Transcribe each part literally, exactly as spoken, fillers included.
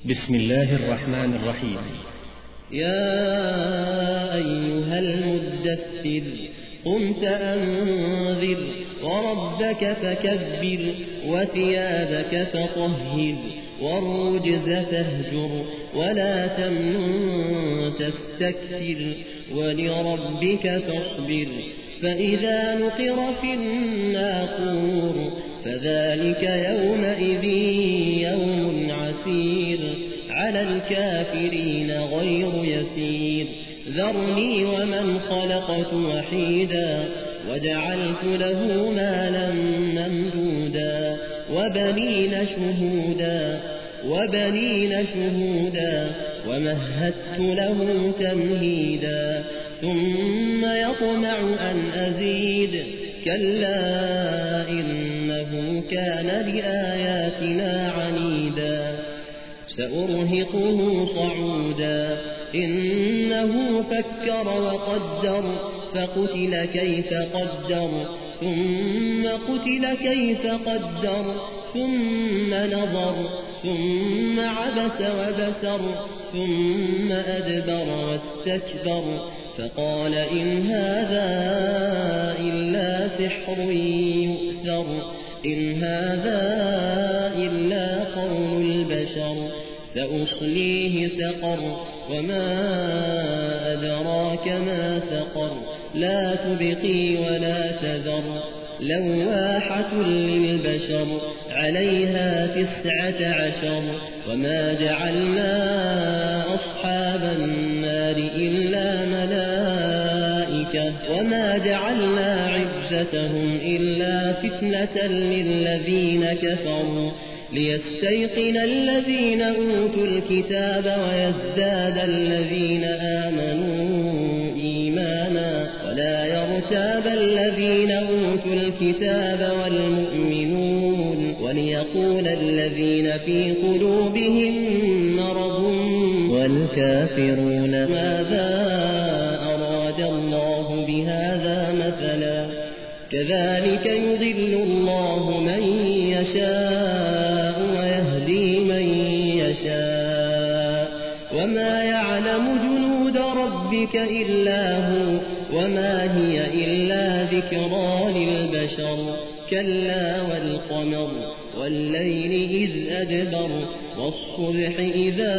بسم الله الرحمن الرحيم. يا أيها المدثر قم فأنذر وربك فكبر وثيابك فطهر والرجز فاهجر ولا تمنن تستكثر ولربك فاصبر فإذا نقر في الناقور فذلك يومئذ يوم عسير على الكافرين غير يسير ذرني ومن خلقت وحيدا وجعلت له مالا ممدودا وبنين شهودا وبنين شهودا ومهدت له تمهيدا ثم يطمع أن أزيد كلا إنه كان لآياتنا عنيدا سأرهقه صعودا إنه فكر وقدر فقتل كيف قدر ثم قتل كيف قدر ثم نظر ثم عبس وبسر ثم أدبر واستكبر فقال إن هذا إلا سحر يؤثر إن هذا إلا قول البشر سأصليه سقر وما أدراك ما سقر لا تبقي ولا تذر لواحة للبشر عليها تسعة عشر وما جعلنا أصحاب النار إلا ملائكة وما جعلنا عدتهم إلا فتنة للذين كفروا ليستيقن الذين أوتوا الكتاب ويزداد الذين آمنوا إيمانا ولا يرتاب الذين أوتوا الكتاب والمؤمنون وليقول الذين في قلوبهم مرض والكافرون ماذا أراد الله بهذا مثلا كذلك يضل الله من يشاء ويهدي من يشاء وما يعلم جنود ربك إلا هو وما هي إلا ذكرى للبشر كلا والقمر والليل إذ أدبر والصبح إذا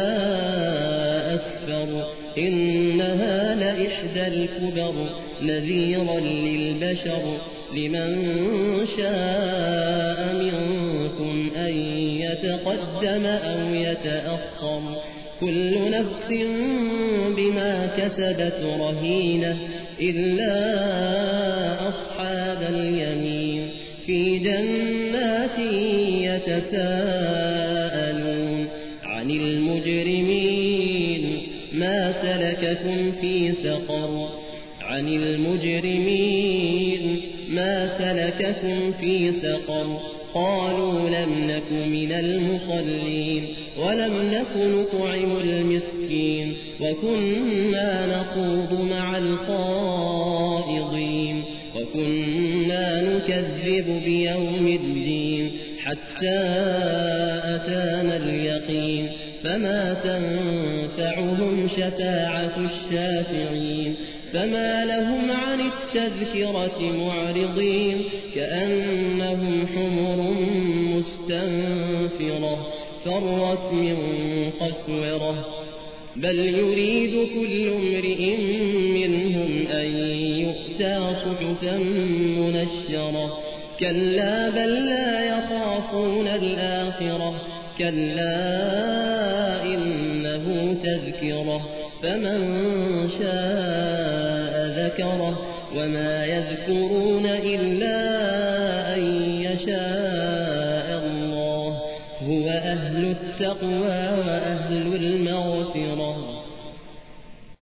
أسفر إنها لإحدى الكبر نذيرا للبشر لمن شاء منكم أن يتقدم أو يتأخر كل نفس بما كسبت رهينة إلا أصحاب اليمين في جنات يتساءلون عن المجرمين ما سلككم في سقر عن المجرمين ما سلككم في سقر قالوا لم نك من المصلين ولم نك نطعم المسكين وكنا نخوض مع الخائضين وكنا نكذب بيوم الدين حتى أتانا اليقين فما تنفعهم شفاعة الشافعين فما لهم عن التذكرة معرضين كأنهم حمر مستنفرة فرت من قسورة بل يريد كل امرئ منهم أن يؤتى صحفا منشرة كلا بل لا يخافون الآخرة كلا إنه تذكرة فمن شاء ذكره وما يذكرون إلا أن يشاء الله هو أهل التقوى وأهل المغفرة